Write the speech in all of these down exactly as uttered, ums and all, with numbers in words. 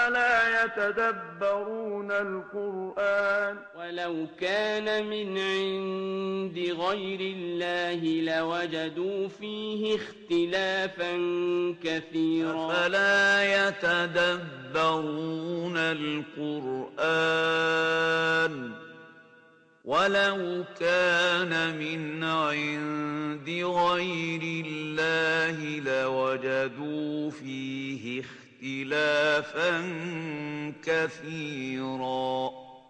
أفلا يتدبرون القرآن ولو كان من عند غير الله لوجدوا فيه اختلافا كثيرا أفلا يتدبرون القرآن ولو كان من عند غير الله لوجدوا فيه اختلافا كثيرا.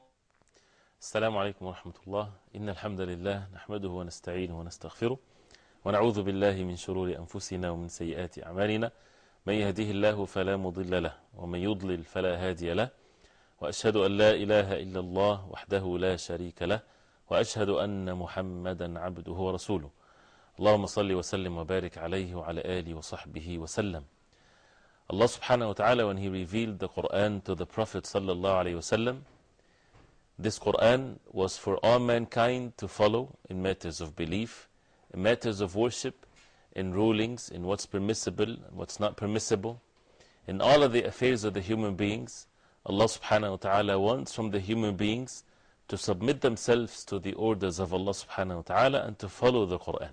السلام عليكم ورحمة الله. إن الحمد لله نحمده ونستعينه ونستغفره ونعوذ بالله من شرور أنفسنا ومن سيئات أعمالنا. من يهده الله فلا مضل له ومن يضلل فلا هادي له، وأشهد أن لا إله إلا الله وحده لا شريك له، وأشهد أن محمدا عبده ورسوله. اللهم صل وسلم وبارك عليه وعلى آله وصحبه وسلم. Allah subhanahu wa ta'ala, when He revealed the Quran to the Prophet sallallahu alayhi wa sallam, this Quran was for all mankind to follow in matters of belief, in matters of worship, in rulings, in what's permissible and what's not permissible, in all of the affairs of the human beings. Allah subhanahu wa ta'ala wants from the human beings to submit themselves to the orders of Allah subhanahu wa ta'ala and to follow the Quran.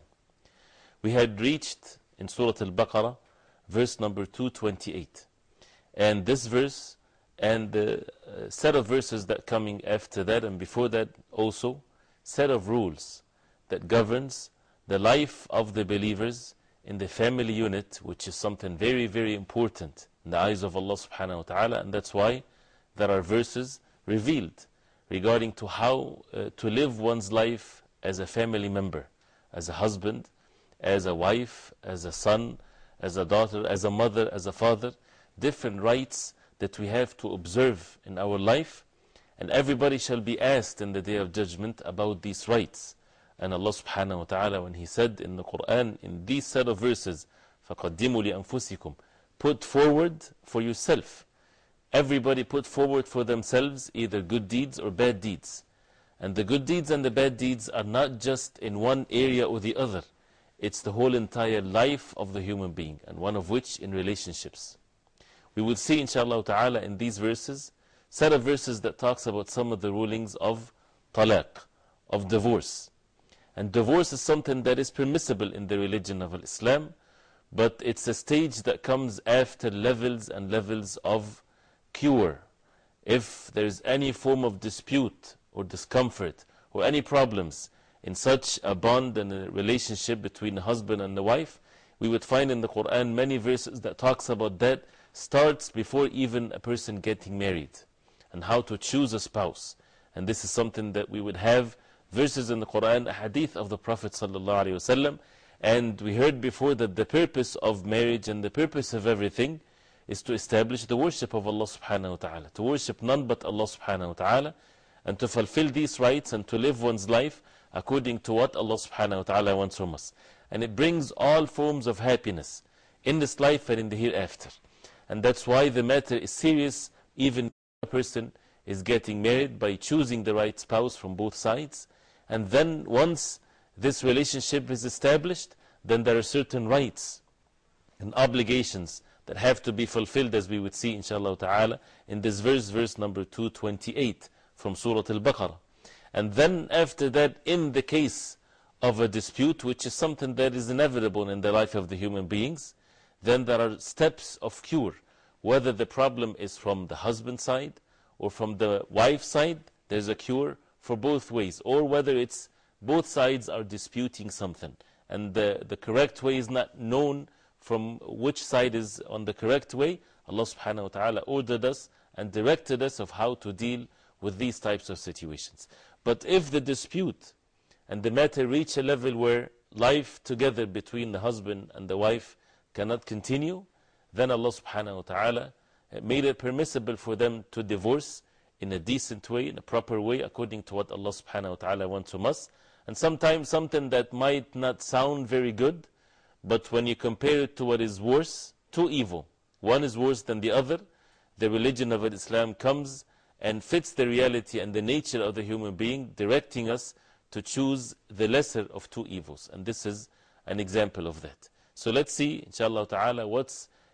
We had reached in Surah Al-Baqarah verse number two twenty-eight, and this verse and the uh, set of verses that coming after that and before that also, set of rules that governs the life of the believers in the family unit, which is something very very important in the eyes of Allah subhanahu wa ta'ala. And that's why there are verses revealed regarding to how uh, to live one's life as a family member, as a husband, as a wife, as a son, as a daughter, as a mother, as a father. Different rights that we have to observe in our life, and everybody shall be asked in the Day of Judgment about these rights. And Allah subhanahu wa ta'ala, when He said in the Quran, in these set of verses, فَقَدِّمُوا لِأَنفُسِكُمْ, put forward for yourself. Everybody put forward for themselves either good deeds or bad deeds. And the good deeds and the bad deeds are not just in one area or the other. It's the whole entire life of the human being, and one of which in relationships. We will see inshallah ta'ala in these verses, set of verses that talks about some of the rulings of talaq, of divorce. And divorce is something that is permissible in the religion of Islam, but it's a stage that comes after levels and levels of cure. If there is any form of dispute or discomfort or any problems in such a bond and a relationship between the husband and the wife, we would find in the Quran many verses that talks about that starts before even a person getting married and how to choose a spouse. And this is something that we would have verses in the Quran, a hadith of the Prophet sallallahu alaihi wasallam. And we heard before that the purpose of marriage and the purpose of everything is to establish the worship of Allah subhanahu wa ta'ala, to worship none but Allah subhanahu wa ta'ala, and to fulfill these rights and to live one's life according to what Allah subhanahu wa ta'ala wants from us. And it brings all forms of happiness in this life and in the hereafter. And that's why the matter is serious, even if a person is getting married, by choosing the right spouse from both sides. And then once this relationship is established, then there are certain rights and obligations that have to be fulfilled, as we would see inshallah ta'ala in this verse, verse number two twenty-eight from Surah Al-Baqarah. And then after that, in the case of a dispute, which is something that is inevitable in the life of the human beings, then there are steps of cure. Whether the problem is from the husband side or from the wife side, there's a cure for both ways. Or whether it's both sides are disputing something, and the, the correct way is not known from which side is on the correct way, Allah subhanahu wa ta'ala ordered us and directed us of how to deal with these types of situations. But if the dispute and the matter reach a level where life together between the husband and the wife cannot continue, then Allah subhanahu wa ta'ala made it permissible for them to divorce in a decent way, in a proper way, according to what Allah subhanahu wa ta'ala wants from us. And sometimes something that might not sound very good, but when you compare it to what is worse, two evil, one is worse than the other, the religion of Islam comes and fits the reality and the nature of the human being, directing us to choose the lesser of two evils. And this is an example of that. So let's see, inshallah ta'ala, what's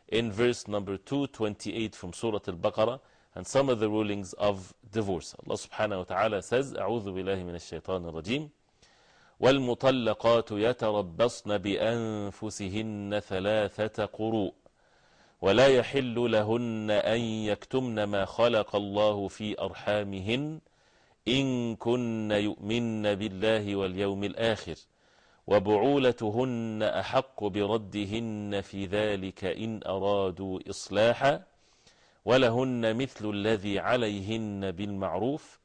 in verse number two twenty-eight from Surah Al-Baqarah, and some of the rulings of divorce. Allah subhanahu wa ta'ala says, أعوذ بالله من الشيطان الرجيم والمطلقات يتربصن بأنفسهن ثلاثة قروء ولا يحل لهن أن يكتمن ما خلق الله في أرحامهن إن كن يؤمن بالله واليوم الآخر وبعولتهن أحق بردهن في ذلك إن أرادوا إصلاحا ولهن مثل الذي عليهن بالمعروف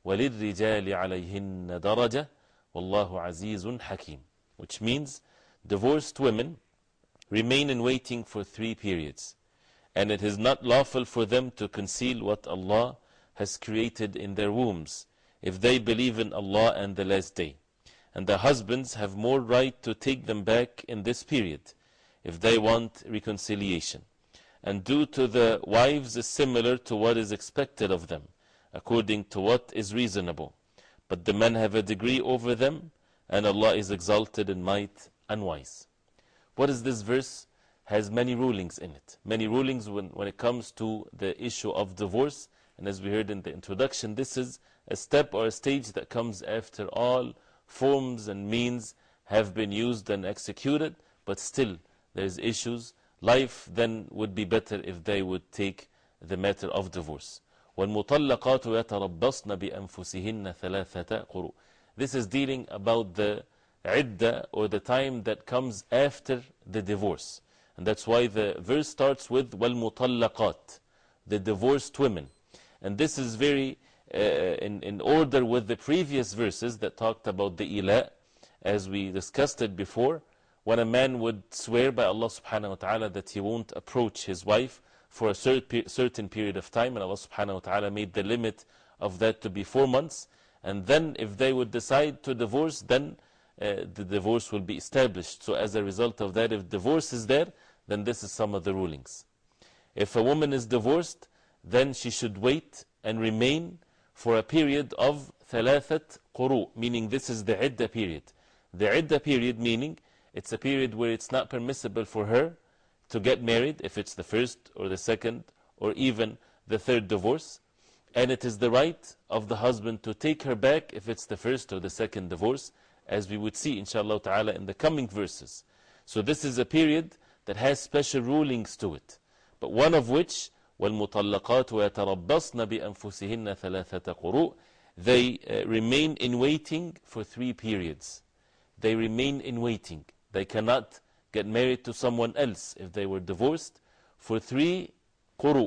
وللرجال عليهن درجة والله عزيز حكيم. Which means divorced women remain in waiting for three periods, and it is not lawful for them to conceal what Allah has created in their wombs if they believe in Allah and the last day. And the husbands have more right to take them back in this period if they want reconciliation. And due to the wives is similar to what is expected of them, according to what is reasonable. But the men have a degree over them, and Allah is exalted in might and wise. What is this verse? Has many rulings in it. Many rulings when, when it comes to the issue of divorce. And as we heard in the introduction, this is a step or a stage that comes after all forms and means have been used and executed, but still there's issues. Life then would be better if they would take the matter of divorce. وَالْمُطَلَّقَاتُ يَتَرَبَّصْنَ بِأَنفُسِهِنَّ ثَلَاثَةَ قُرُوء. This is dealing about the iddah, or the time that comes after the divorce. And that's why the verse starts with وَالْمُطَلَّقَاتِ, the divorced women. And this is very uh, in, in order with the previous verses that talked about the ila, as we discussed it before, when a man would swear by Allah subhanahu wa ta'ala that he won't approach his wife for a certain period of time, and Allah subhanahu wa ta'ala made the limit of that to be four months, and then if they would decide to divorce, then uh, the divorce will be established. So as a result of that, if divorce is there, then this is some of the rulings. If a woman is divorced, then she should wait and remain for a period of thalathat quru, meaning this is the iddah period. The iddah period meaning it's a period where it's not permissible for her to get married if it's the first or the second or even the third divorce. And it is the right of the husband to take her back if it's the first or the second divorce, as we would see inshallah ta'ala in the coming verses. So this is a period that has special rulings to it, but one of which وَالْمُطَلَّقَاتُ وَيَتَرَبَّصْنَ بِأَنفُسِهِنَّ ثَلَاثَةَ قُرُوء, they uh, remain in waiting for three periods. They remain in waiting. They cannot get married to someone else if they were divorced for three quru.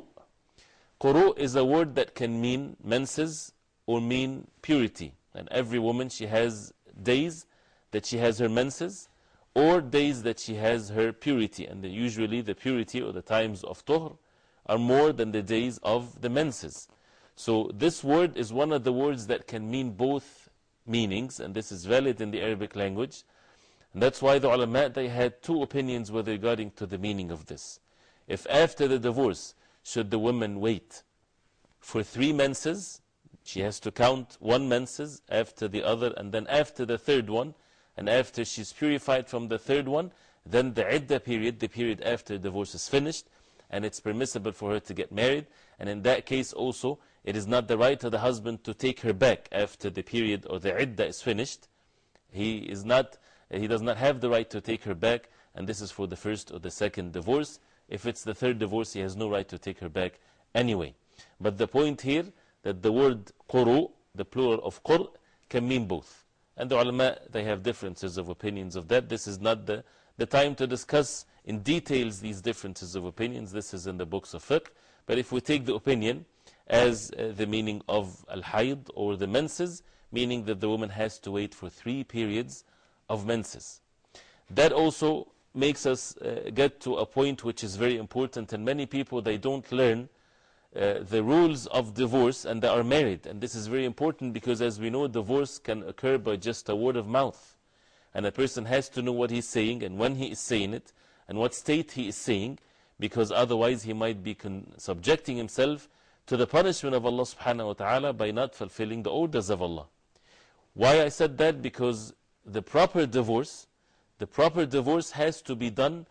Quru is a word that can mean menses or mean purity. And every woman, she has days that she has her menses or days that she has her purity. And the, usually the purity or the times of tuhr are more than the days of the menses. So this word is one of the words that can mean both meanings, and this is valid in the Arabic language. And that's why the ulama, they had two opinions with regarding to the meaning of this. If after the divorce, should the woman wait for three menses, she has to count one menses after the other, and then after the third one, and after she's purified from the third one, then the iddah period, the period after divorce is finished, and it's permissible for her to get married. And in that case also, it is not the right of the husband to take her back after the period or the iddah is finished. He is not, he does not have the right to take her back, and this is for the first or the second divorce. If it's the third divorce, he has no right to take her back anyway. But the point here, that the word quru, the plural of qur, can mean both. And the ulama, they have differences of opinions of that. This is not the, the time to discuss in details these differences of opinions. This is in the books of fiqh. But if we take the opinion as uh, the meaning of al-hayd or the menses, meaning that the woman has to wait for three periods of menses. That also makes us uh, get to a point which is very important, and many people, they don't learn uh, the rules of divorce and they are married. And this is very important because, as we know, divorce can occur by just a word of mouth, and a person has to know what he's saying and when he is saying it and what state he is saying, because otherwise he might be subjecting himself to the punishment of Allah subhanahu wa ta'ala by not fulfilling the orders of Allah. Why I said that? Because the proper divorce, the proper divorce has to be done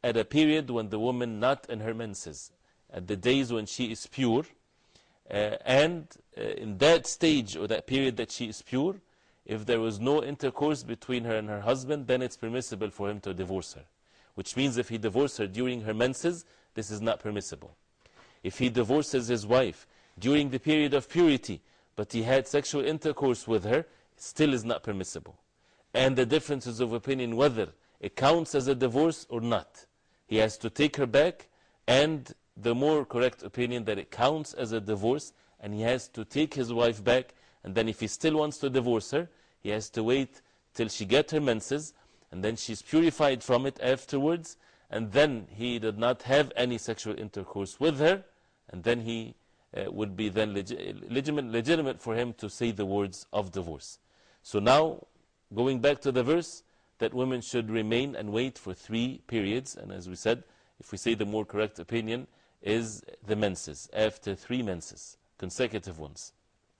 at a period when the woman not in her menses, at the days when she is pure, uh, and uh, in that stage or that period that she is pure, if there was no intercourse between her and her husband, then it's permissible for him to divorce her. Which means if he divorces her during her menses, this is not permissible. If he divorces his wife during the period of purity, but he had sexual intercourse with her, it still is not permissible. And the differences of opinion whether it counts as a divorce or not. He has to take her back, and the more correct opinion that it counts as a divorce, and he has to take his wife back, and then if he still wants to divorce her, he has to wait till she gets her menses, and then she's purified from it afterwards, and then he did not have any sexual intercourse with her, and then he uh, would be then legi legitimate, legitimate for him to say the words of divorce. So now, going back to the verse, that women should remain and wait for three periods, and as we said, if we say the more correct opinion is the menses, after three menses, consecutive ones.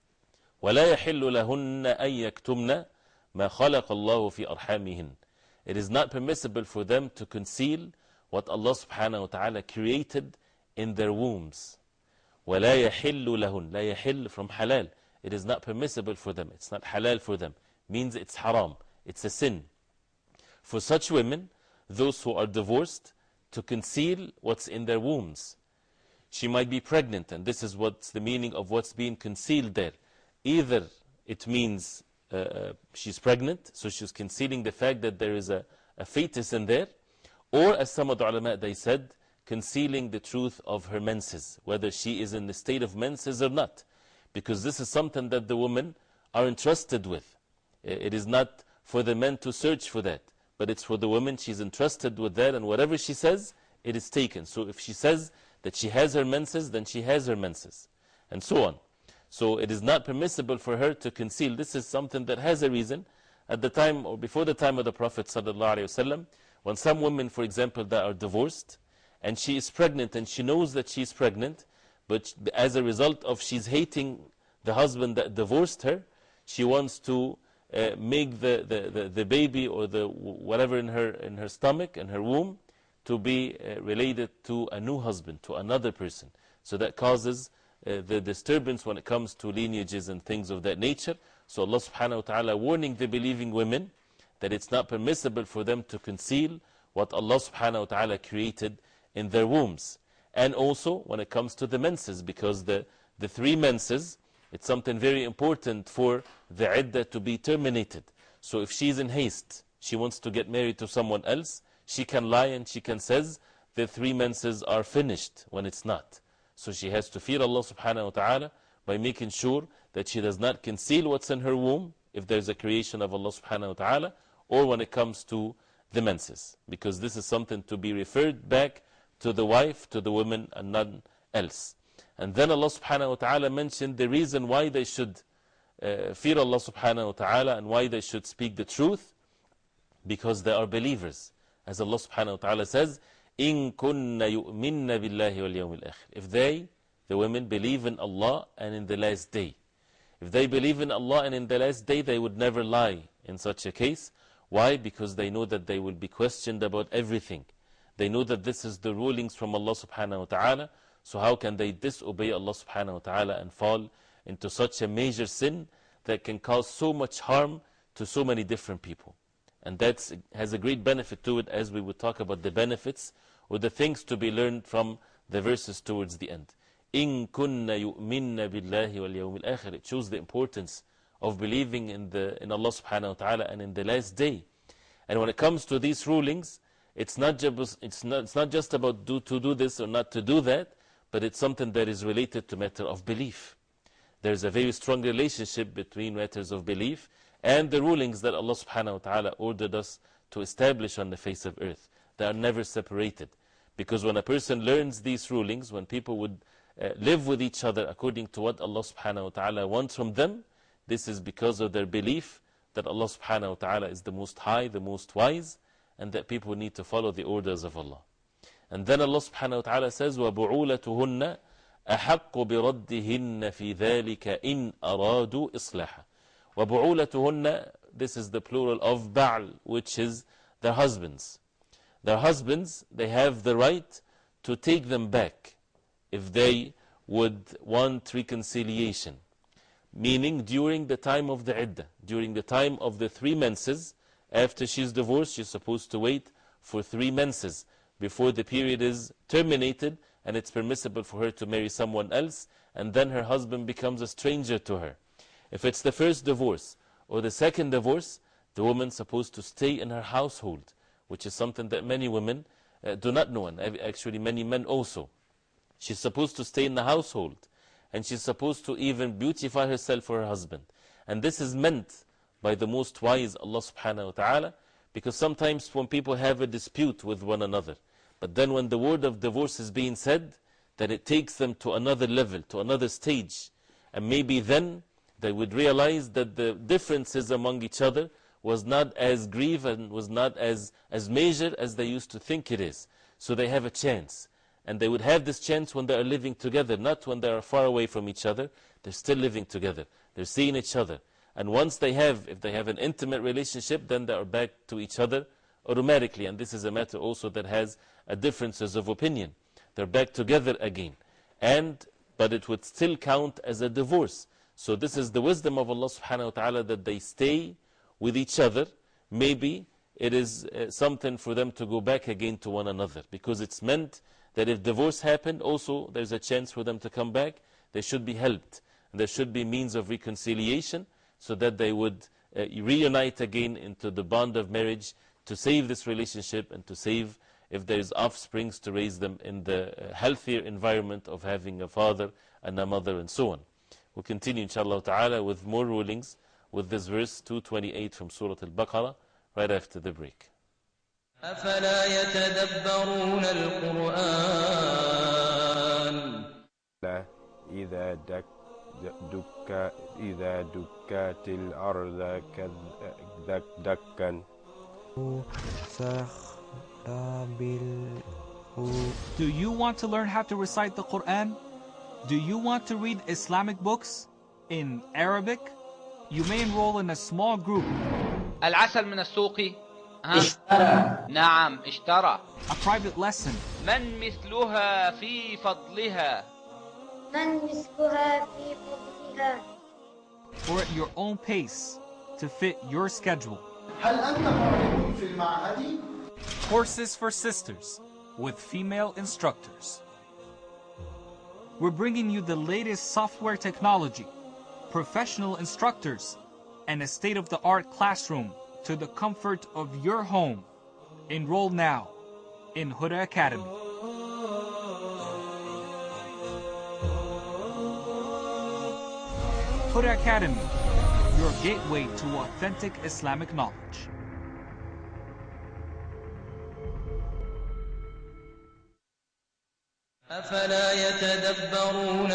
وَلَا يَحِلُّ لَهُنَّ أَن يَكْتُمْنَ مَا خَلَقَ اللَّهُ فِي أَرْحَامِهِنَّ. It is not permissible for them to conceal what Allah subhanahu wa ta'ala created in their wombs. وَلَا يَحِلُّ لَهُنَّ. لَا يَحِلُّ from halal. It is not permissible for them. It's not halal for them. Means it's haram. It's a sin. For such women, those who are divorced, to conceal what's in their wombs. She might be pregnant, and this is what's the meaning of what's being concealed there. Either it means uh, she's pregnant, so she's concealing the fact that there is a, a fetus in there, or as some of the ulama, they said, concealing the truth of her menses, whether she is in the state of menses or not. Because this is something that the women are entrusted with. It is not for the men to search for that, but it's for the woman. She's entrusted with that, and whatever she says, it is taken. So if she says that she has her menses, then she has her menses, and so on. So it is not permissible for her to conceal. This is something that has a reason. At the time, or before the time of the Prophet ﷺ, when some women, for example, that are divorced, and she is pregnant, and she knows that she is pregnant, but as a result of she's hating the husband that divorced her, she wants to uh, make the, the, the, the baby or the whatever in her, in her stomach, in her womb, to be uh, related to a new husband, to another person. So that causes uh, the disturbance when it comes to lineages and things of that nature. So Allah subhanahu wa ta'ala warning the believing women that it's not permissible for them to conceal what Allah subhanahu wa ta'ala created in their wombs. And also when it comes to the menses, because the, the three menses, it's something very important for the iddah to be terminated. So if she's in haste, she wants to get married to someone else, she can lie and she can say the three menses are finished when it's not. So she has to fear Allah subhanahu wa ta'ala by making sure that she does not conceal what's in her womb, if there's a creation of Allah subhanahu wa ta'ala, or when it comes to the menses. Because this is something to be referred back to the wife, to the woman, and none else. And then Allah subhanahu wa ta'ala mentioned the reason why they should uh, fear Allah subhanahu wa ta'ala and why they should speak the truth, because they are believers. As Allah subhanahu wa ta'ala says, إِن كُنَّ يُؤْمِنَّ بِاللَّهِ وَالْيَوْمِ الْآخِرِ. If they, the women, believe in Allah and in the last day. If they believe in Allah and in the last day, they would never lie in such a case. Why? Because they know that they will be questioned about everything. They know that this is the rulings from Allah subhanahu wa ta'ala. So how can they disobey Allah subhanahu wa ta'ala and fall into such a major sin that can cause so much harm to so many different people? And that has a great benefit to it, as we would talk about the benefits or the things to be learned from the verses towards the end. إِن كُنَّ يُؤْمِنَّ بِاللَّهِ وَالْيَوْمِ الْآخِرِ. It shows the importance of believing in, the, in Allah subhanahu wa ta'ala and in the last day. And when it comes to these rulings, it's not just, it's not, it's not just about do, to do this or not to do that, but it's something that is related to matter of belief. There's a very strong relationship between matters of belief and the rulings that Allah subhanahu wa ta'ala ordered us to establish on the face of earth. They are never separated. Because when a person learns these rulings, when people would uh, live with each other according to what Allah subhanahu wa ta'ala wants from them, this is because of their belief that Allah subhanahu wa ta'ala is the most high, the most wise, and that people need to follow the orders of Allah. And then Allah subhanahu wa ta'ala says, وَبُعُولَتُهُنَّ أَحَقُّ بِرَدِّهِنَّ فِي ذَلِكَ إِنْ أَرَادُوا إِصْلَاحًا. وَبُعُولَتُهُنَّ, this is the plural of Ba'al, which is their husbands. their husbands, they have the right to take them back if they would want reconciliation. Meaning during the time of the iddah, during the time of the three menses, after she's divorced, she's supposed to wait for three menses before the period is terminated and it's permissible for her to marry someone else, and then her husband becomes a stranger to her. If it's the first divorce or the second divorce, the woman's supposed to stay in her household, which is something that many women uh, do not know, and actually many men also. She's supposed to stay in the household, and she's supposed to even beautify herself for her husband. And this is meant by the most wise Allah subhanahu wa ta'ala, because sometimes when people have a dispute with one another, but then when the word of divorce is being said, then it takes them to another level, to another stage. And maybe then they would realize that the differences among each other was not as grieve and was not as, as major as they used to think it is. So they have a chance. And they would have this chance when they are living together, not when they are far away from each other. They're still living together. They're seeing each other. And once they have, if they have an intimate relationship, then they are back to each other automatically. And this is a matter also that has a differences of opinion. They're back together again. And, but it would still count as a divorce. So this is the wisdom of Allah subhanahu wa ta'ala, that they stay with each other. Maybe it is uh, something for them to go back again to one another. Because it's meant that if divorce happened, also there's a chance for them to come back. They should be helped. And there should be means of reconciliation, so that they would uh, reunite again into the bond of marriage, to save this relationship and to save, if there is offsprings, to raise them in the uh, healthier environment of having a father and a mother and so on. We'll continue inshallah ta'ala with more rulings with this verse two twenty-eight from Surah Al-Baqarah right after the break. أفلا يتدبرون القرآن إذا دك دك إذا دكت الأرض دك دكا. Do you want to learn how to recite the Quran? Do you want to read Islamic books in Arabic? You may enroll in a small group. العسل من السوق اشترى. نعم اشترى. A private lesson. من مثلها في فضلها. من مثلها في فضلها. Or at your own pace to fit your schedule. هل أنت معجب في المعهد؟ Courses for sisters with female instructors. We're bringing you the latest software technology, professional instructors, and a state-of-the-art classroom to the comfort of your home. Enroll now in Huda Academy. Huda Academy, your gateway to authentic Islamic knowledge. أفلا يتدبرون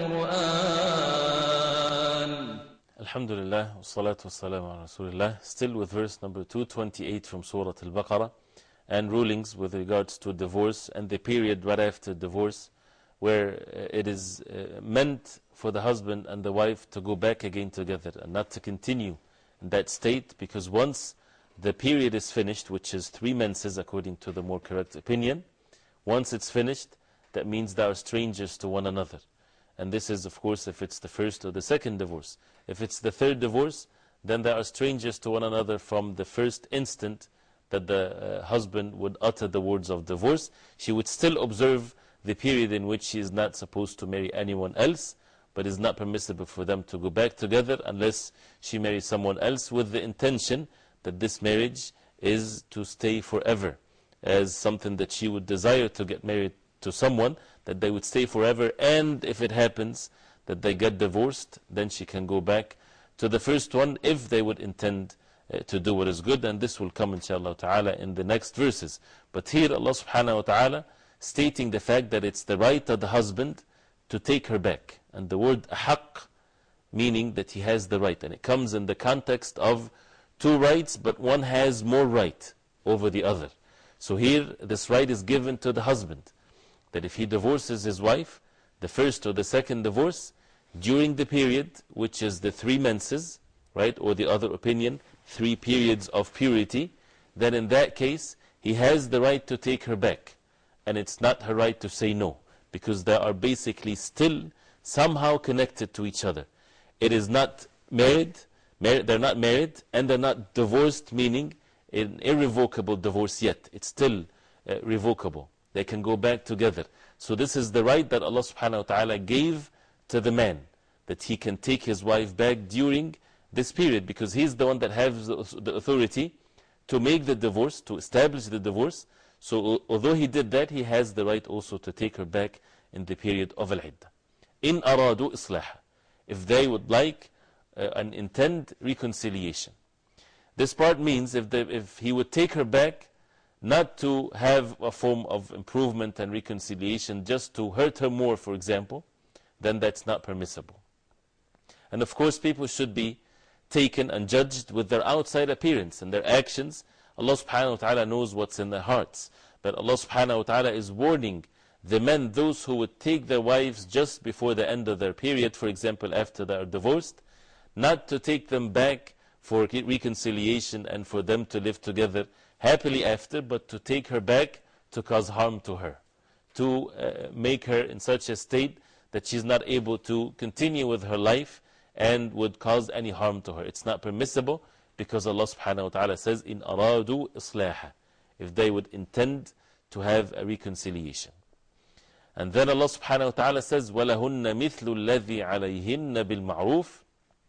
القرآن. Alhamdulillah, wassalatu wassalamu ala Rasulillah. Still with verse number two twenty-eight from Surah Al-Baqarah, and rulings with regards to divorce and the period right after divorce, where it is uh, meant for the husband and the wife to go back again together and not to continue in that state, because once the period is finished, which is three menses according to the more correct opinion, once it's finished, that means they are strangers to one another. And this is, of course, if it's the first or the second divorce. If it's the third divorce, then they are strangers to one another from the first instant that the uh, husband would utter the words of divorce. She would still observe the period in which she is not supposed to marry anyone else, but it's not permissible for them to go back together unless she marries someone else with the intention that this marriage is to stay forever, as something that she would desire to get married to someone, that they would stay forever. And if it happens that they get divorced, then she can go back to the first one if they would intend uh, to do what is good. And this will come inshallah ta'ala in the next verses. But here Allah subhanahu wa ta'ala stating the fact that it's the right of the husband to take her back. And the word haqq, meaning that he has the right. And it comes in the context of two rights, but one has more right over the other. So here this right is given to the husband, that if he divorces his wife, the first or the second divorce, during the period, which is the three menses, right, or the other opinion, three periods of purity, then in that case, he has the right to take her back. And it's not her right to say no, because they are basically still somehow connected to each other. It is not married, mar they're not married, and they're not divorced, meaning an irrevocable divorce yet. It's still uh, revocable. They can go back together. So this is the right that Allah subhanahu wa ta'ala gave to the man, that he can take his wife back during this period, because he's the one that has the authority to make the divorce, to establish the divorce. So although he did that, he has the right also to take her back in the period of al-iddah. In aradu islah, if they would like uh, and intend reconciliation. This part means if, they, if he would take her back, not to have a form of improvement and reconciliation, just to hurt her more, for example, then that's not permissible. And of course, people should be taken and judged with their outside appearance and their actions. Allah subhanahu wa ta'ala knows what's in their hearts. But Allah subhanahu wa ta'ala is warning the men, those who would take their wives just before the end of their period, for example, after they are divorced, not to take them back for reconciliation and for them to live together happily after, but to take her back to cause harm to her, to uh, make her in such a state that she's not able to continue with her life and would cause any harm to her. It's not permissible, because Allah subhanahu wa ta'ala says, in aradu islaha, if they would intend to have a reconciliation. And then Allah subhanahu wa ta'ala says, وَلَهُنَّ مِثْلُ الَّذِي عَلَيْهِنَّ بِالْمَعْرُوفِ,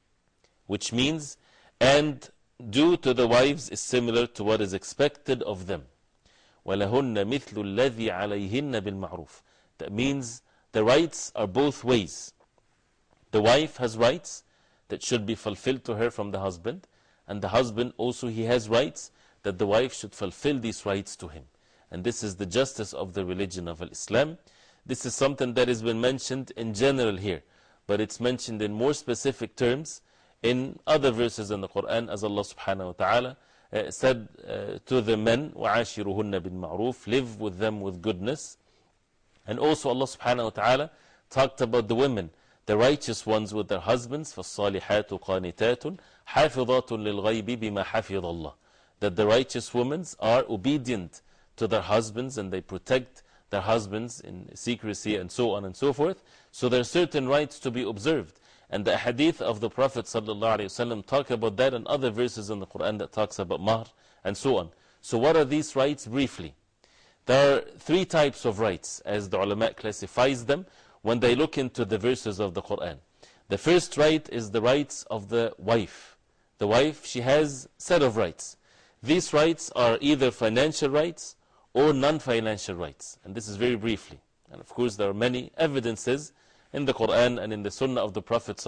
which means, and due to the wives is similar to what is expected of them. وَلَهُنَّ مِثْلُ الَّذِي عَلَيْهِنَّ بِالْمَعْرُوفِ. That means the rights are both ways. The wife has rights that should be fulfilled to her from the husband, and the husband also, he has rights that the wife should fulfill these rights to him. And this is the justice of the religion of Islam. This is something that has been mentioned in general here, but it's mentioned in more specific terms in other verses in the Quran, as Allah subhanahu wa ta'ala uh, said uh, to the men, وَعَاشِرُهُنَّ بِالْمَعْرُوفِ, live with them with goodness. And also Allah subhanahu wa ta'ala talked about the women, the righteous ones with their husbands, فَالصَّالِحَاتُ قَانِتَاتٌ حَافِظَاتٌ لِلْغَيْبِ بِمَا حَفِظَ اللَّهِ, that the righteous women are obedient to their husbands and they protect their husbands in secrecy and so on and so forth. So there are certain rights to be observed. And the hadith of the Prophet ﷺ talk about that, and other verses in the Quran that talks about mahr and so on. So what are these rights briefly? There are three types of rights, as the ulama classifies them when they look into the verses of the Quran. The first right is the rights of the wife. The wife, she has a set of rights. These rights are either financial rights or non-financial rights. And this is very briefly. And of course there are many evidences in the Quran and in the Sunnah of the Prophet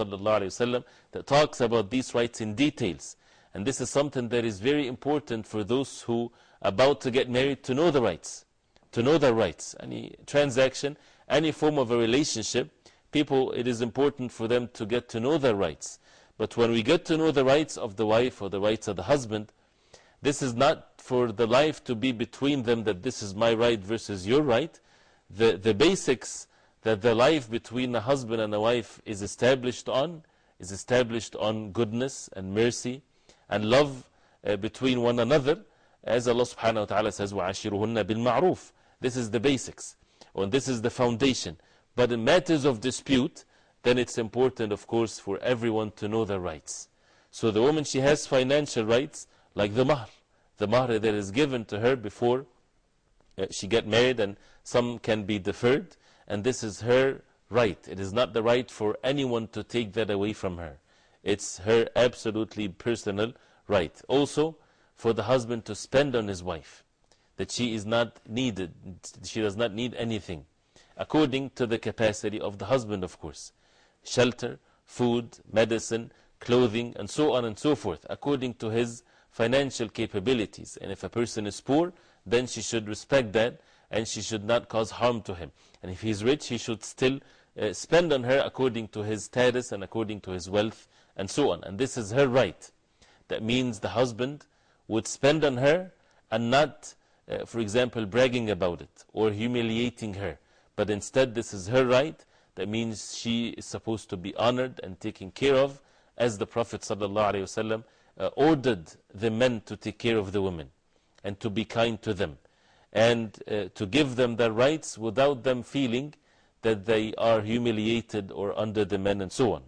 ﷺ that talks about these rights in details. And this is something that is very important for those who are about to get married, to know the rights, to know their rights. Any transaction, any form of a relationship, people, it is important for them to get to know their rights. But when we get to know the rights of the wife or the rights of the husband, this is not for the life to be between them, that this is my right versus your right. The, the basics that the life between a husband and a wife is established on, is established on goodness and mercy and love uh, between one another, as Allah subhanahu wa ta'ala says, وَعَاشِرُهُنَّ بِالْمَعْرُوفِ. This is the basics, and this is the foundation. But in matters of dispute, then it's important, of course, for everyone to know their rights. So the woman, she has financial rights, like the mahr, the mahr that is given to her before uh, she get married, and some can be deferred. And this is her right. It is not the right for anyone to take that away from her. It's her absolutely personal right. Also, for the husband to spend on his wife, that she is not needed, she does not need anything, according to the capacity of the husband, of course. Shelter, food, medicine, clothing, and so on and so forth, according to his financial capabilities. And if a person is poor, then she should respect that, and she should not cause harm to him. And if he is rich, he should still uh, spend on her according to his status and according to his wealth and so on. And this is her right. That means the husband would spend on her and not, uh, for example, bragging about it or humiliating her. But instead, this is her right. That means she is supposed to be honored and taken care of, as the Prophet ﷺ uh, ordered the men to take care of the women. and to be kind to them, and uh, to give them their rights without them feeling that they are humiliated or under the men and so on.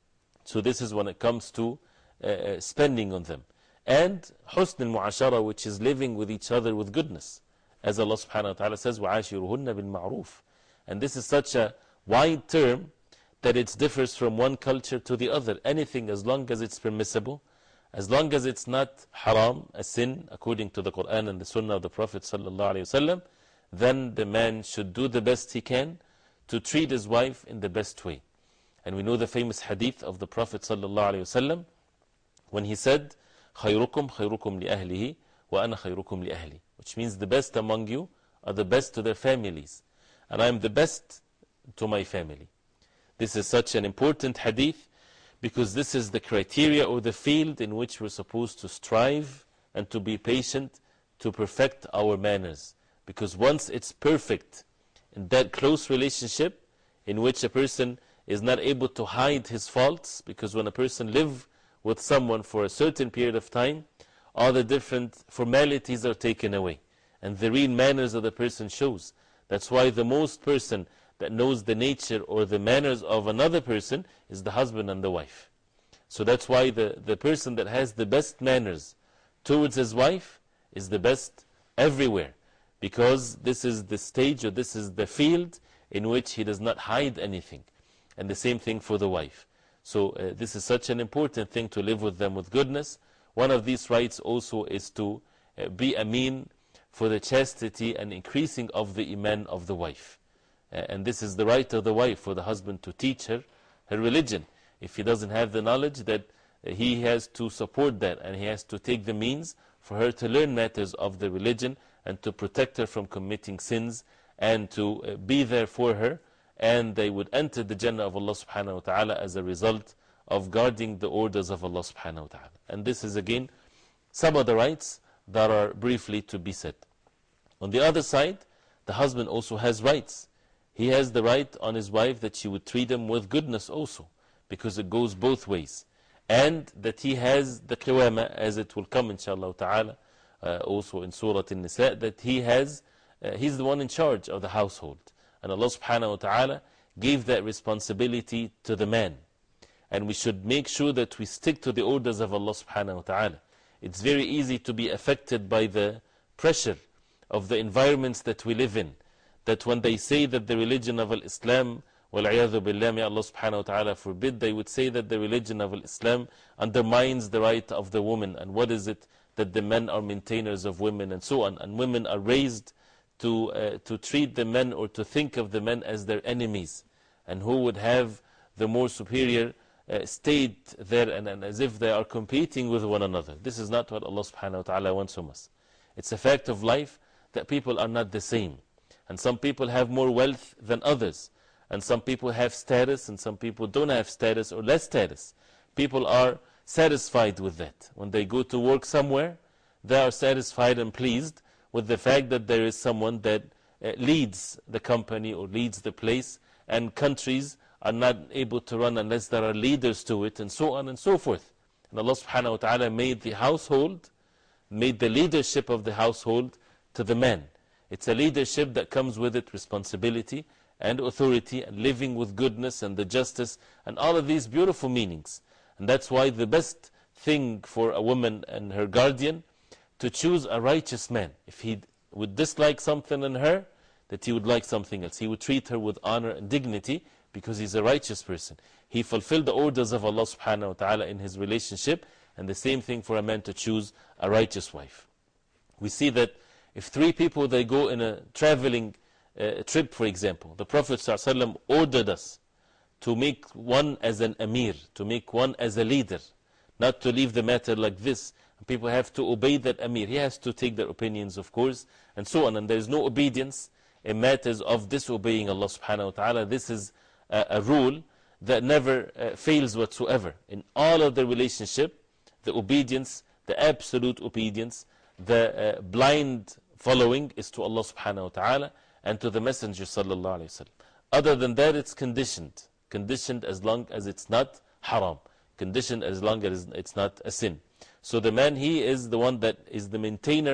So this is when it comes to uh, spending on them. And husn al-mu'ashara, which is living with each other with goodness. As Allah subhanahu wa ta'ala says, وَعَاشِرُهُنَّ بِالْمَعْرُوفِ. And this is such a wide term that it differs from one culture to the other. Anything, as long as it's permissible, as long as it's not haram, a sin, according to the Quran and the Sunnah of the Prophet sallallahu alayhi wa sallam, then the man should do the best he can to treat his wife in the best way. And we know the famous hadith of the Prophet sallallahu alayhi wa sallam, when he said, خَيْرُكُمْ خَيْرُكُمْ لِأَهْلِهِ وَأَنَا خَيْرُكُمْ لِأَهْلِي, which means the best among you are the best to their families, and I am the best to my family. This is such an important hadith, because this is the criteria or the field in which we're supposed to strive and to be patient to perfect our manners. Because once it's perfect, in that close relationship in which a person is not able to hide his faults, because when a person lives with someone for a certain period of time, all the different formalities are taken away, and the real manners of the person shows. That's why the most person that knows the nature or the manners of another person is the husband and the wife. So that's why the, the person that has the best manners towards his wife is the best everywhere, because this is the stage, or this is the field in which he does not hide anything. And the same thing for the wife. So uh, this is such an important thing, to live with them with goodness. One of these rights also is to uh, be a mean for the chastity and increasing of the iman of the wife. Uh, and this is the right of the wife, for the husband to teach her her religion. If he doesn't have the knowledge, that uh, he has to support that, and he has to take the means for her to learn matters of the religion, and to protect her from committing sins, and to uh, be there for her. And they would enter the Jannah of Allah subhanahu wa ta'ala as a result of guarding the orders of Allah subhanahu wa ta'ala. And this is again some of the rights that are briefly to be said. On the other side, the husband also has rights. He has the right on his wife that she would treat him with goodness also, because it goes both ways. And that he has the qiwama, as it will come inshallah ta'ala, uh, also in Surah An-Nisa, that he has, uh, he's the one in charge of the household. And Allah subhanahu wa ta'ala gave that responsibility to the man. And we should make sure that we stick to the orders of Allah subhanahu wa ta'ala. It's very easy to be affected by the pressure of the environments that we live in. That when they say that the religion of Islam, وَالْعِيَاذُ بِاللَّهِ, may Allah subhanahu wa ta'ala forbid, they would say that the religion of Islam undermines the right of the woman. And what is it? That the men are maintainers of women and so on. And women are raised to, uh, to treat the men, or to think of the men as their enemies. And who would have the more superior uh, state there, and, and as if they are competing with one another. This is not what Allah subhanahu wa ta'ala wants from us. It's a fact of life that people are not the same. And some people have more wealth than others. And some people have status, and some people don't have status or less status. People are satisfied with that. When they go to work somewhere, they are satisfied and pleased with the fact that there is someone that uh, leads the company or leads the place, and countries are not able to run unless there are leaders to it, and so on and so forth. And Allah subhanahu wa ta'ala made the household, made the leadership of the household to the man. It's a leadership that comes with it responsibility and authority, and living with goodness and the justice, and all of these beautiful meanings. And that's why the best thing for a woman and her guardian, to choose a righteous man. If he would dislike something in her, that he would like something else. He would treat her with honor and dignity, because he's a righteous person. He fulfilled the orders of Allah subhanahu wa ta'ala in his relationship, and the same thing for a man to choose a righteous wife. We see that if three people, they go in a traveling uh, trip, for example, the Prophet ﷺ ordered us to make one as an emir, to make one as a leader, not to leave the matter like this. People have to obey that emir. He has to take their opinions, of course, and so on. And there is no obedience in matters of disobeying Allah subhanahu wa ta'ala. This is a, a rule that never uh, fails whatsoever. In all of the relationship, the obedience, the absolute obedience, the uh, blind following is to Allah subhanahu wa ta'ala and to the Messenger sallallahu alayhi wa sallam. Other than that, it's conditioned. Conditioned as long as it's not haram. Conditioned as long as it's not a sin. So the man, he is the one that is the maintainer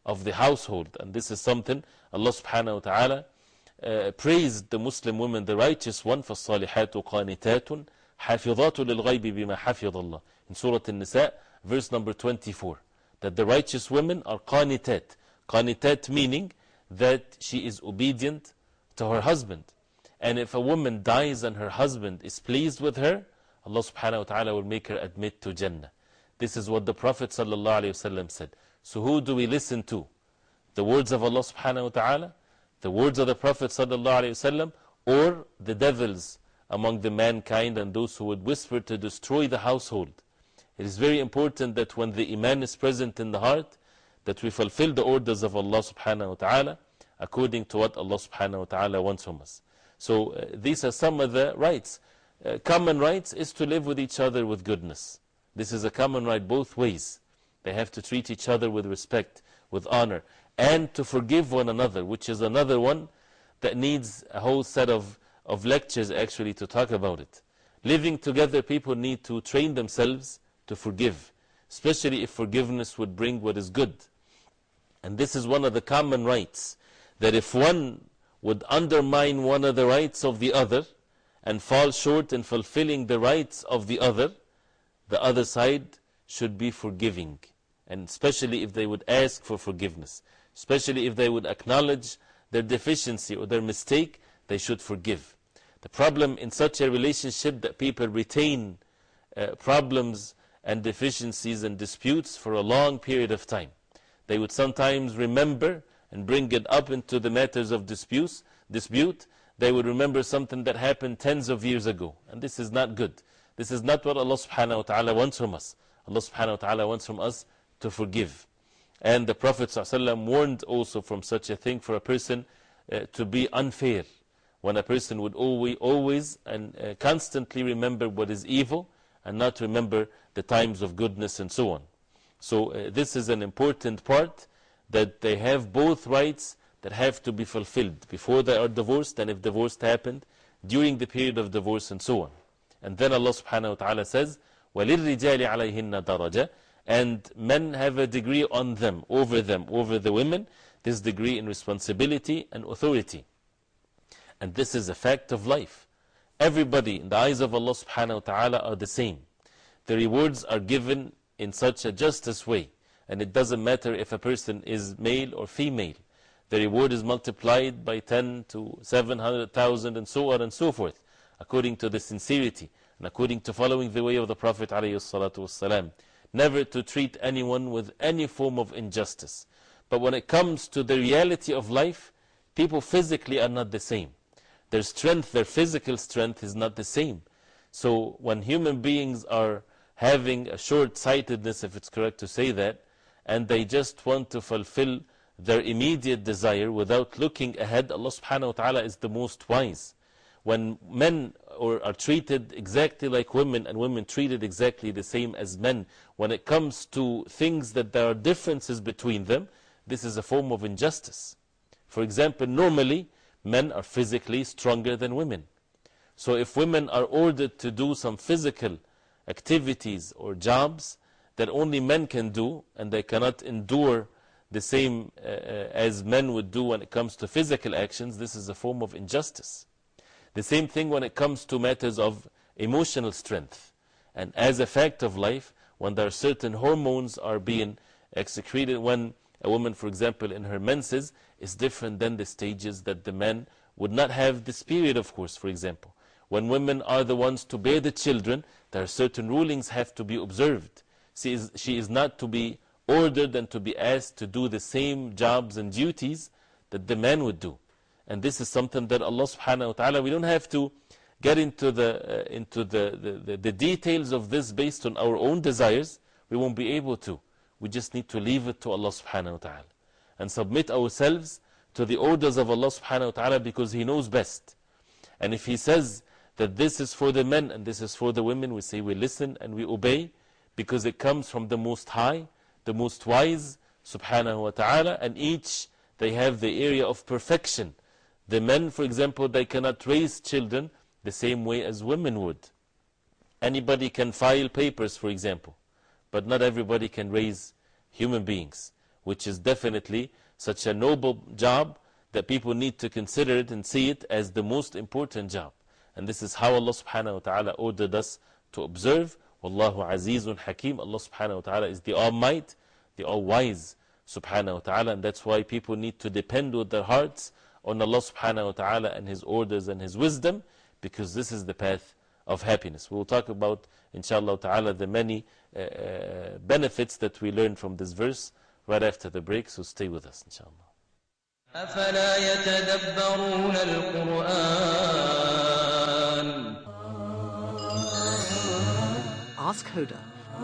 of the household. And this is something Allah subhanahu wa ta'ala uh, praised the Muslim women, the righteous one, فَالصَّالِحَاتُ قَانِتَاتٌ حَافِظَاتُ لِلْغَيْبِ بِمَا حَفِظَ اللَّهِ, in Surah An-Nisa, verse number twenty-four. That the righteous women are qanitat. Qanitat meaning that she is obedient to her husband. And if a woman dies and her husband is pleased with her, Allah subhanahu wa ta'ala will make her admit to Jannah. This is what the Prophet sallallahu alayhi wa sallam said. So who do we listen to? The words of Allah subhanahu wa ta'ala, the words of the Prophet sallallahu alayhi wa sallam, or the devils among the mankind and those who would whisper to destroy the household? It is very important that when the Iman is present in the heart, that we fulfill the orders of Allah subhanahu wa ta'ala according to what Allah subhanahu wa ta'ala wants from us. So uh, these are some of the rights. Uh, common rights is to live with each other with goodness. This is a common right both ways. They have to treat each other with respect, with honor, and to forgive one another, which is another one that needs a whole set of, of lectures actually to talk about it. Living together, people need to train themselves to forgive, especially if forgiveness would bring what is good. And this is one of the common rights, that if one would undermine one of the rights of the other and fall short in fulfilling the rights of the other, the other side should be forgiving. And especially if they would ask for forgiveness, especially if they would acknowledge their deficiency or their mistake, they should forgive. The problem in such a relationship that people retain uh, problems and deficiencies and disputes for a long period of time. They would sometimes remember and bring it up into the matters of disputes, dispute. They would remember something that happened tens of years ago. And this is not good. This is not what Allah subhanahu wa ta'ala wants from us. Allah subhanahu wa ta'ala wants from us to forgive. And the Prophet ﷺ warned also from such a thing, for a person uh, to be unfair. When a person would always, always and uh, constantly remember what is evil and not remember the times of goodness and so on. So uh, this is an important part, that they have both rights that have to be fulfilled before they are divorced, and if divorce happened, during the period of divorce and so on. And then Allah subhanahu wa ta'ala says, وَلِلْرِجَالِ عَلَيْهِنَّ دَرَجَةً, and men have a degree on them, over them, over the women, this degree in responsibility and authority. And this is a fact of life. Everybody in the eyes of Allah subhanahu wa ta'ala are the same. The rewards are given in such a justice way. And it doesn't matter if a person is male or female. The reward is multiplied by ten to seven hundred thousand and so on and so forth, according to the sincerity and according to following the way of the Prophet ﷺ. Never to treat anyone with any form of injustice. But when it comes to the reality of life, people physically are not the same. Their strength, their physical strength is not the same. So when human beings are having a short-sightedness, if it's correct to say that, and they just want to fulfill their immediate desire without looking ahead, Allah subhanahu wa ta'ala is the most wise. When men or are treated exactly like women, and women treated exactly the same as men, when it comes to things that there are differences between them, this is a form of injustice. For example, normally men are physically stronger than women. So if women are ordered to do some physical activities or jobs that only men can do, and they cannot endure the same uh, as men would do when it comes to physical actions, this is a form of injustice. The same thing when it comes to matters of emotional strength. And as a fact of life, when there are certain hormones are being excreted, when a woman, for example, in her menses, is different than the stages that the men would not have this period, of course, for example. When women are the ones to bear the children, there are certain rulings have to be observed. She is, she is not to be ordered and to be asked to do the same jobs and duties that the man would do. And this is something that Allah subhanahu wa ta'ala, we don't have to get into, the, uh, into the, the, the, the details of this based on our own desires. We won't be able to. We just need to leave it to Allah subhanahu wa ta'ala and submit ourselves to the orders of Allah subhanahu wa ta'ala, because He knows best. And if He says that this is for the men and this is for the women, we say we listen and we obey, because it comes from the Most High, the Most Wise subhanahu wa ta'ala, and each they have the area of perfection. The men, for example, they cannot raise children the same way as women would. Anybody can file papers, for example, but not everybody can raise human beings. which is definitely such a noble job that people need to consider it and see it as the most important job. And this is how Allah subhanahu wa ta'ala ordered us to observe. Wallahu azizun hakim. Allah subhanahu wa ta'ala is the All-Might, the All-Wise subhanahu wa ta'ala. And that's why people need to depend with their hearts on Allah subhanahu wa ta'ala and His orders and His wisdom, because this is the path of happiness. We will talk about, inshallah ta'ala, the many uh, uh, benefits that we learn from this verse right after the break, so stay with us, inshallah. أفلا يتدبرون القرآن. Ask Huda.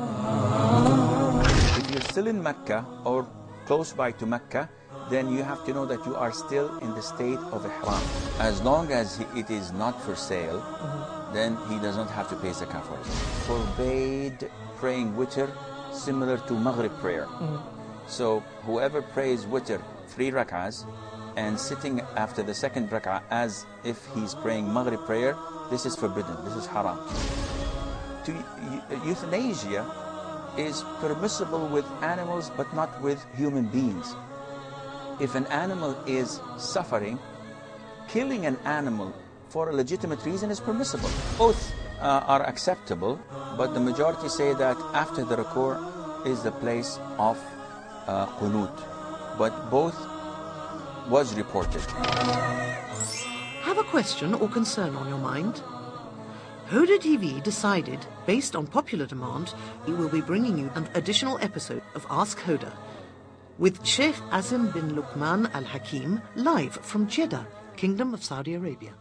If you're still in Mecca or close by to Mecca, then you have to know that you are still in the state of ihram. As long as he, it is not for sale, mm-hmm. then he does not have to pay zakah for it. Forbade praying witr similar to Maghrib prayer. Mm-hmm. So whoever prays witr three rak'ahs and sitting after the second rak'ah as if he's praying Maghrib prayer, this is forbidden, this is haram. To, euthanasia is permissible with animals but not with human beings. If an animal is suffering, killing an animal for a legitimate reason is permissible. Both uh, are acceptable, but the majority say that after the ruku' is the place of uh, qunut. But both was reported. Have a question or concern on your mind? Huda T V decided, based on popular demand, we will be bringing you an additional episode of Ask Huda with Sheikh Azim bin Luqman Al Hakim, live from Jeddah, Kingdom of Saudi Arabia.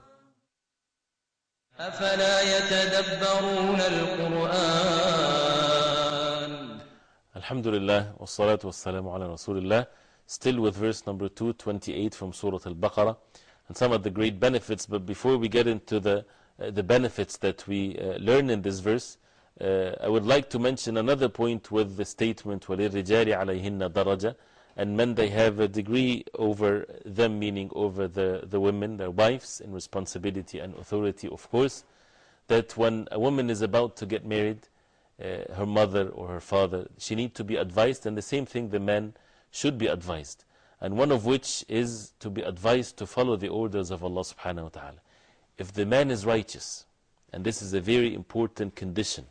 أفلا يتدبرون القرآن. Alhamdulillah, wassalatu wassalamu ala Rasulillah. Still with verse number two twenty-eight from Surah Al-Baqarah, and some of the great benefits. But before we get into the, uh, the benefits that we uh, learn in this verse, uh, I would like to mention another point with the statement, وَلِلْرِجَالِ عَلَيْهِنَّ دَرَجَةً, and men, they have a degree over them, meaning over the, the women, their wives, in responsibility and authority, of course. That when a woman is about to get married, uh, her mother or her father, she needs to be advised, and the same thing the man should be advised. And one of which is to be advised to follow the orders of Allah subhanahu wa ta'ala. If the man is righteous, and this is a very important condition,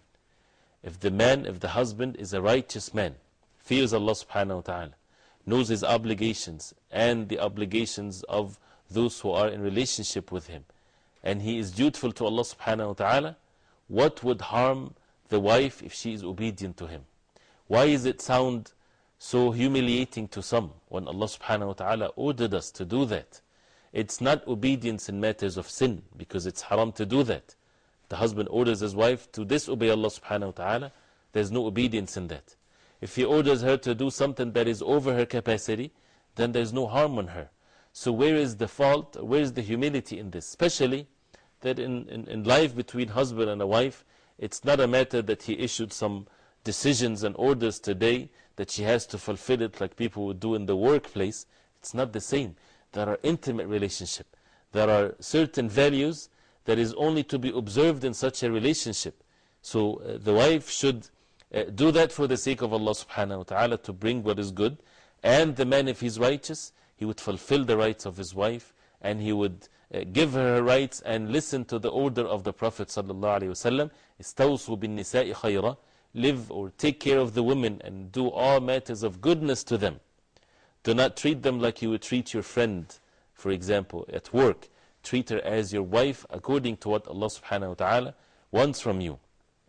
if the man, if the husband is a righteous man, fears Allah subhanahu wa ta'ala, knows his obligations and the obligations of those who are in relationship with him, and he is dutiful to Allah subhanahu wa ta'ala, what would harm the wife if she is obedient to him? Why is it sound so humiliating to some when Allah subhanahu wa ta'ala ordered us to do that? It's not obedience in matters of sin, because it's haram to do that. The husband orders his wife to disobey Allah subhanahu wa ta'ala, there's no obedience in that. If he orders her to do something that is over her capacity, then there's no harm on her. So where is the fault, where is the humility in this? Especially that in, in, in life between husband and a wife, it's not a matter that he issued some decisions and orders today that she has to fulfill it like people would do in the workplace. It's not the same. There are intimate relationships. There are certain values that is only to be observed in such a relationship. So uh, the wife should uh, do that for the sake of Allah subhanahu wa ta'ala, to bring what is good. And the man, if he's righteous, he would fulfill the rights of his wife, and he would uh, give her her rights and listen to the order of the Prophet sallallahu alayhi wa sallam. Istawsu bin nisa'i khayra. Live or take care of the women and do all matters of goodness to them. Do not treat them like you would treat your friend, for example, at work. Treat her as your wife according to what Allah subhanahu wa ta'ala wants from you.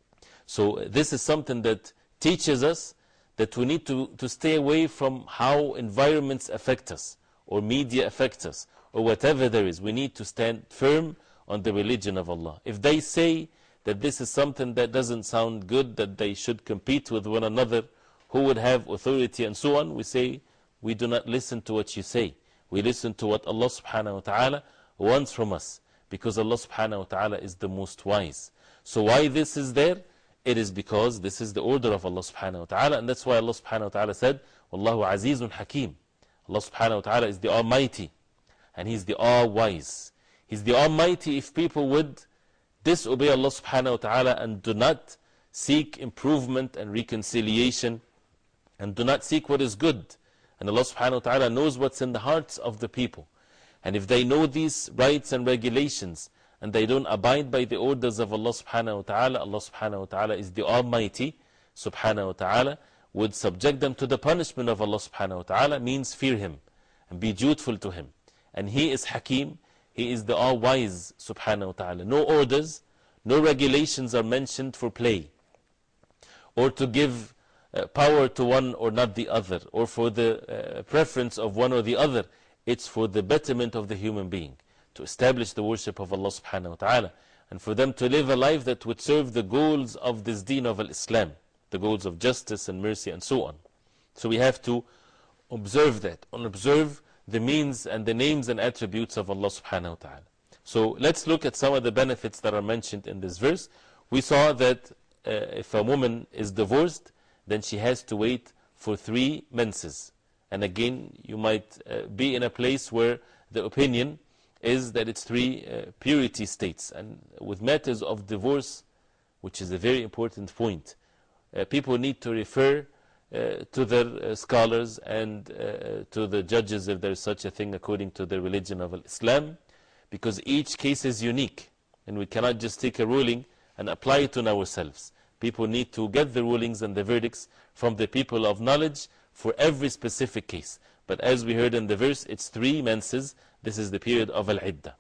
So this is something that teaches us that we need to, to stay away from how environments affect us, or media affect us, or whatever there is. We need to stand firm on the religion of Allah. If they say that this is something that doesn't sound good, that they should compete with one another, who would have authority and so on, we say, we do not listen to what you say. We listen to what Allah subhanahu wa ta'ala wants from us, because Allah subhanahu wa ta'ala is the most wise. So why this is there? It is because this is the order of Allah subhanahu wa ta'ala, and that's why Allah subhanahu wa ta'ala said, Wallahu azizun hakim. Allah subhanahu wa ta'ala is the Almighty, and He's the All-Wise. He's the Almighty if people would disobey Allah subhanahu wa ta'ala and do not seek improvement and reconciliation and do not seek what is good. And Allah subhanahu wa ta'ala knows what's in the hearts of the people. And if they know these rights and regulations, and they don't abide by the orders of Allah subhanahu wa ta'ala, Allah subhanahu wa ta'ala is the Almighty subhanahu wa ta'ala, would subject them to the punishment of Allah subhanahu wa ta'ala, means fear Him and be dutiful to Him. And He is Hakim, He is the All-Wise subhanahu wa ta'ala. No orders, no regulations are mentioned for play, or to give uh, power to one or not the other, or for the uh, preference of one or the other. It's for the betterment of the human being, to establish the worship of Allah subhanahu wa ta'ala, and for them to live a life that would serve the goals of this deen of Islam, the goals of justice and mercy and so on. So we have to observe that, and observe the means and the names and attributes of Allah subhanahu wa ta'ala. So let's look at some of the benefits that are mentioned in this verse. We saw that uh, if a woman is divorced, then she has to wait for three menses. And again, you might uh, be in a place where the opinion is that it's three uh, purity states. And with matters of divorce, which is a very important point, uh, people need to refer uh, to their uh, scholars and uh, to the judges, if there is such a thing, according to the religion of Islam, because each case is unique, and we cannot just take a ruling and apply it on ourselves. People need to get the rulings and the verdicts from the people of knowledge for every specific case. But as we heard in the verse, it's three menses. This is the period of Al-Iddah.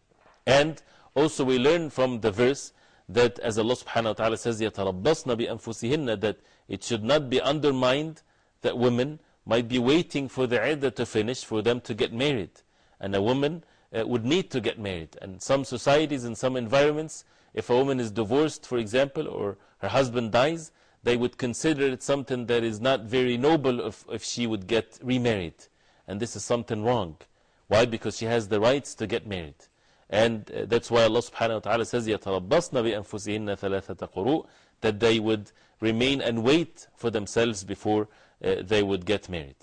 And also we learn from the verse that, as Allah subhanahu wa ta'ala says, يَتَرَبَّصْنَ بِأَنفُسِهِنَّ, that it should not be undermined that women might be waiting for the Iddah to finish for them to get married. And a woman uh, would need to get married. And some societies and some environments, if a woman is divorced, for example, or her husband dies, they would consider it something that is not very noble if, if she would get remarried. And this is something wrong. Why? Because she has the rights to get married. And uh, that's why Allah subhanahu wa ta'ala says, يَتَرَبَّصْنَ بِأَنفُسِهِنَّ ثَلَاثَةَ قُرُوء, that they would remain and wait for themselves before uh, they would get married.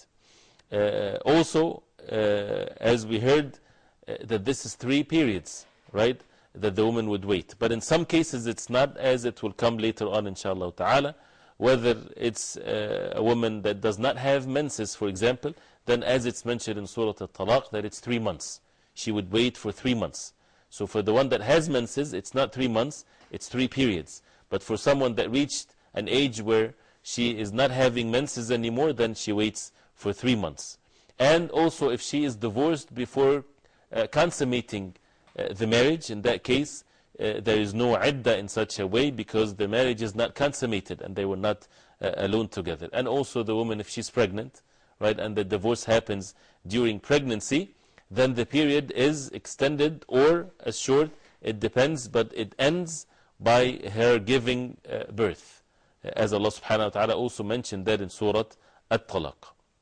Uh, also, uh, as we heard, uh, that this is three periods, right, that the woman would wait. But in some cases it's not, as it will come later on, inshallah ta'ala. Whether it's uh, a woman that does not have menses, for example, then as it's mentioned in Surah Al-Talaq, that it's three months. She would wait for three months. So for the one that has menses, it's not three months, it's three periods. But for someone that reached an age where she is not having menses anymore, then she waits for three months. And also if she is divorced before uh, consummating uh, the marriage, in that case, Uh, there is no iddah in such a way, because the marriage is not consummated and they were not uh, alone together. And also the woman, if she's pregnant, right, and the divorce happens during pregnancy, then the period is extended or as short, it depends, but it ends by her giving uh, birth, as Allah subhanahu wa ta'ala also mentioned that in Surah At-Talaq.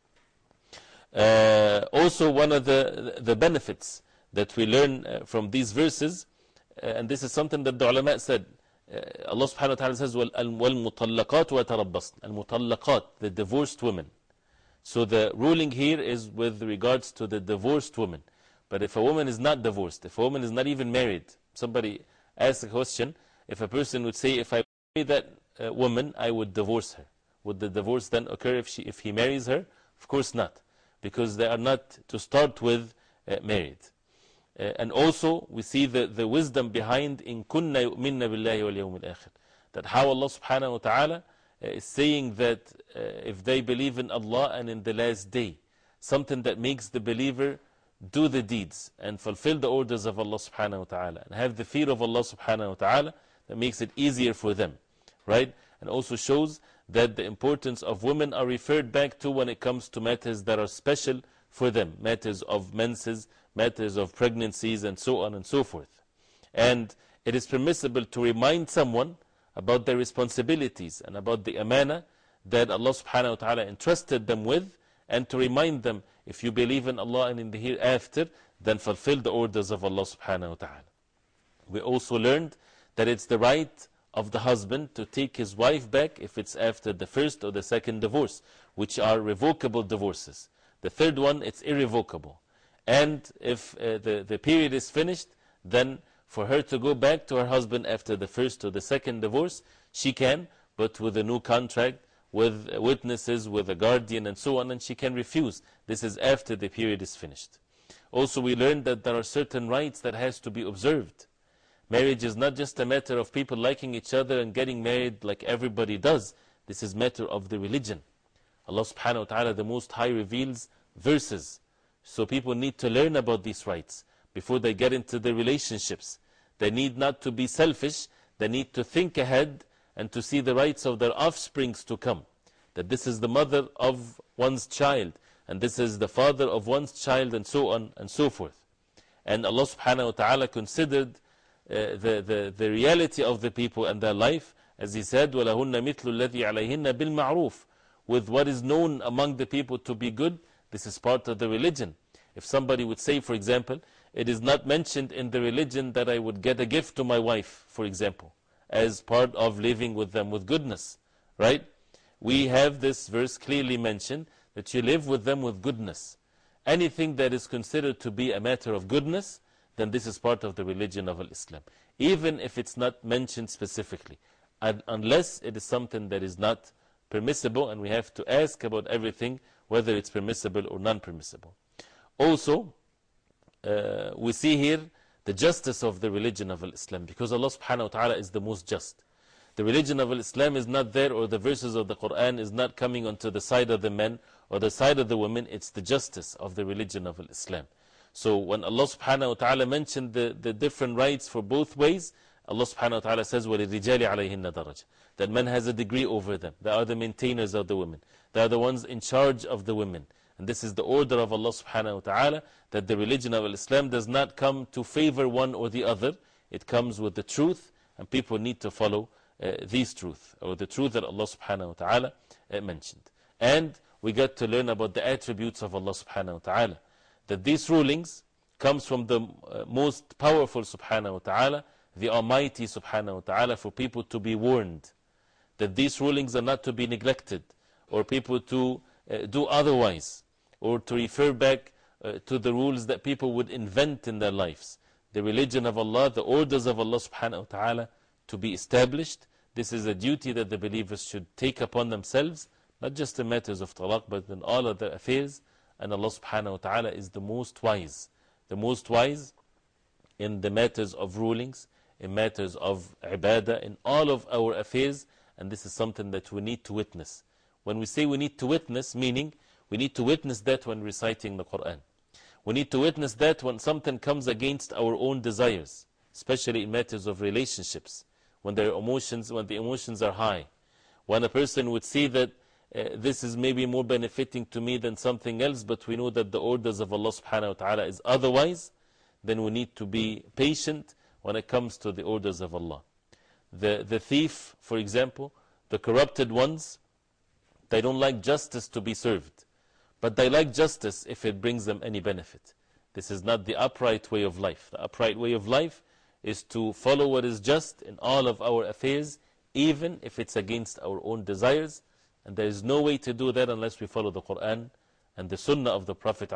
Uh, also, one of the, the benefits that we learn uh, from these verses, Uh, and this is something that the ulama said. Uh, Allah subhanahu wa ta'ala says, وَالْمُطَلَّقَاتُ وَتَرَبَّصْنَ, al-mutallaqat, the divorced women. So the ruling here is with regards to the divorced woman. But if a woman is not divorced, if a woman is not even married, somebody asks a question, if a person would say, if I marry that uh, woman, I would divorce her. Would the divorce then occur if, she, if he marries her? Of course not, because they are not to start with uh, married. Uh, and also, we see the, the wisdom behind in kunna yu'minna billahi wal yawmil akhir. That how Allah subhanahu wa ta'ala uh, is saying that uh, if they believe in Allah and in the last day, something that makes the believer do the deeds and fulfill the orders of Allah subhanahu wa ta'ala and have the fear of Allah subhanahu wa ta'ala, that makes it easier for them, right? And also shows that the importance of women are referred back to when it comes to matters that are special for them, matters of menses, matters of pregnancies, and so on and so forth. And it is permissible to remind someone about their responsibilities and about the amana that Allah subhanahu wa ta'ala entrusted them with, and to remind them, if you believe in Allah and in the hereafter, then fulfill the orders of Allah subhanahu wa ta'ala. We also learned that it's the right of the husband to take his wife back if it's after the first or the second divorce, which are revocable divorces. The third one, it's irrevocable. And if uh, the, the period is finished, then for her to go back to her husband after the first or the second divorce, she can, but with a new contract, with witnesses, with a guardian and so on, and she can refuse. This is after the period is finished. Also, we learned that there are certain rights that has to be observed. Marriage is not just a matter of people liking each other and getting married like everybody does. This is a matter of the religion. Allah subhanahu wa ta'ala, the Most High, reveals verses. So people need to learn about these rights before they get into the relationships. They need not to be selfish. They need to think ahead and to see the rights of their offsprings to come. That this is the mother of one's child, and this is the father of one's child, and so on and so forth. And Allah subhanahu wa ta'ala considered uh, the, the, the reality of the people and their life, as He said, وَلَهُنَّ مِثْلُ الَّذِي عَلَيْهِنَّ بِالْمَعْرُوفِ, with what is known among the people to be good. This is part of the religion. If somebody would say, for example, it is not mentioned in the religion that I would get a gift to my wife, for example, as part of living with them with goodness, right? We have this verse clearly mentioned that you live with them with goodness. Anything that is considered to be a matter of goodness, then this is part of the religion of Islam, even if it's not mentioned specifically, and unless it is something that is not permissible, and we have to ask about everything, whether it's permissible or non-permissible. Also, uh, we see here the justice of the religion of Islam, because Allah subhanahu wa ta'ala is the most just. The religion of Islam is not there, or the verses of the Quran is not coming onto the side of the men or the side of the women. It's the justice of the religion of Islam. So when Allah subhanahu wa ta'ala mentioned the, the different rights for both ways, Allah subhanahu wa ta'ala says, وَلِلْرِجَالِ عَلَيْهِنَّ دَرَجَةٌ, that man has a degree over them. They are the maintainers of the women. They are the ones in charge of the women. And this is the order of Allah subhanahu wa ta'ala, that the religion of Islam does not come to favor one or the other. It comes with the truth, and people need to follow uh, this truth, or the truth that Allah subhanahu wa ta'ala uh, mentioned. And we get to learn about the attributes of Allah subhanahu wa ta'ala, that these rulings comes from the uh, most powerful subhanahu wa ta'ala, the Almighty subhanahu wa ta'ala, for people to be warned that these rulings are not to be neglected, or people to uh, do otherwise, or to refer back uh, to the rules that people would invent in their lives. The religion of Allah, the orders of Allah subhanahu wa ta'ala to be established. This is a duty that the believers should take upon themselves, not just in matters of talaq, but in all other affairs. And Allah subhanahu wa ta'ala is the most wise, the most wise in the matters of rulings, in matters of ibadah, in all of our affairs. And this is something that we need to witness. When we say we need to witness, meaning we need to witness that when reciting the Quran. We need to witness that when something comes against our own desires, especially in matters of relationships, when their emotions, when the emotions are high. When a person would see that uh, this is maybe more benefiting to me than something else, but we know that the orders of Allah subhanahu wa ta'ala is otherwise, then we need to be patient when it comes to the orders of Allah. The, the thief, for example, the corrupted ones, they don't like justice to be served, but they like justice if it brings them any benefit. This is not the upright way of life. The upright way of life is to follow what is just in all of our affairs, even if it's against our own desires. And there is no way to do that unless we follow the Quran and the Sunnah of the Prophet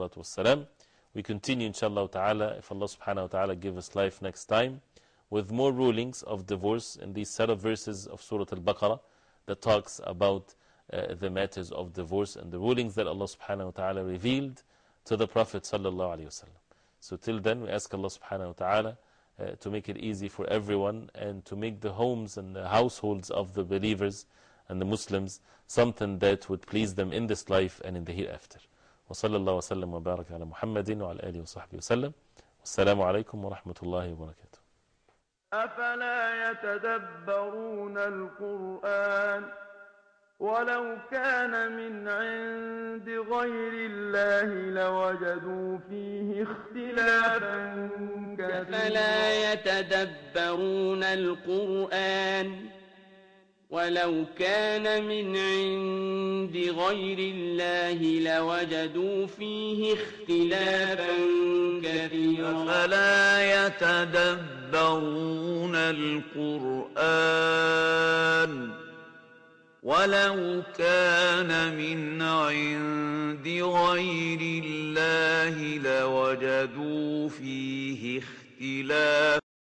ﷺ. We continue, inshallah ta'ala, if Allah subhanahu wa ta'ala give us life next time, with more rulings of divorce in these set of verses of Surah Al-Baqarah that talks about uh, the matters of divorce and the rulings that Allah subhanahu wa ta'ala revealed to the Prophet sallallahu alayhi wa sallam. So till then, we ask Allah subhanahu wa ta'ala uh, to make it easy for everyone, and to make the homes and the households of the believers and the Muslims something that would please them in this life and in the hereafter. وصلى الله وسلم وبارك على محمد وعلى آله وصحبه وسلم. والسلام عليكم ورحمة الله وبركاته. أفلا يتدبرون القرآن ولو كان من عند غير الله لوجدوا فيه اختلافا كثيرا. أفلا يتدبرون القرآن ولو كان من عند غير الله لوجدوا فيه اختلافا كثيرا. أفلا يتدبرون القرآن ولو كان من عند غير الله لوجدوا فيه اختلافا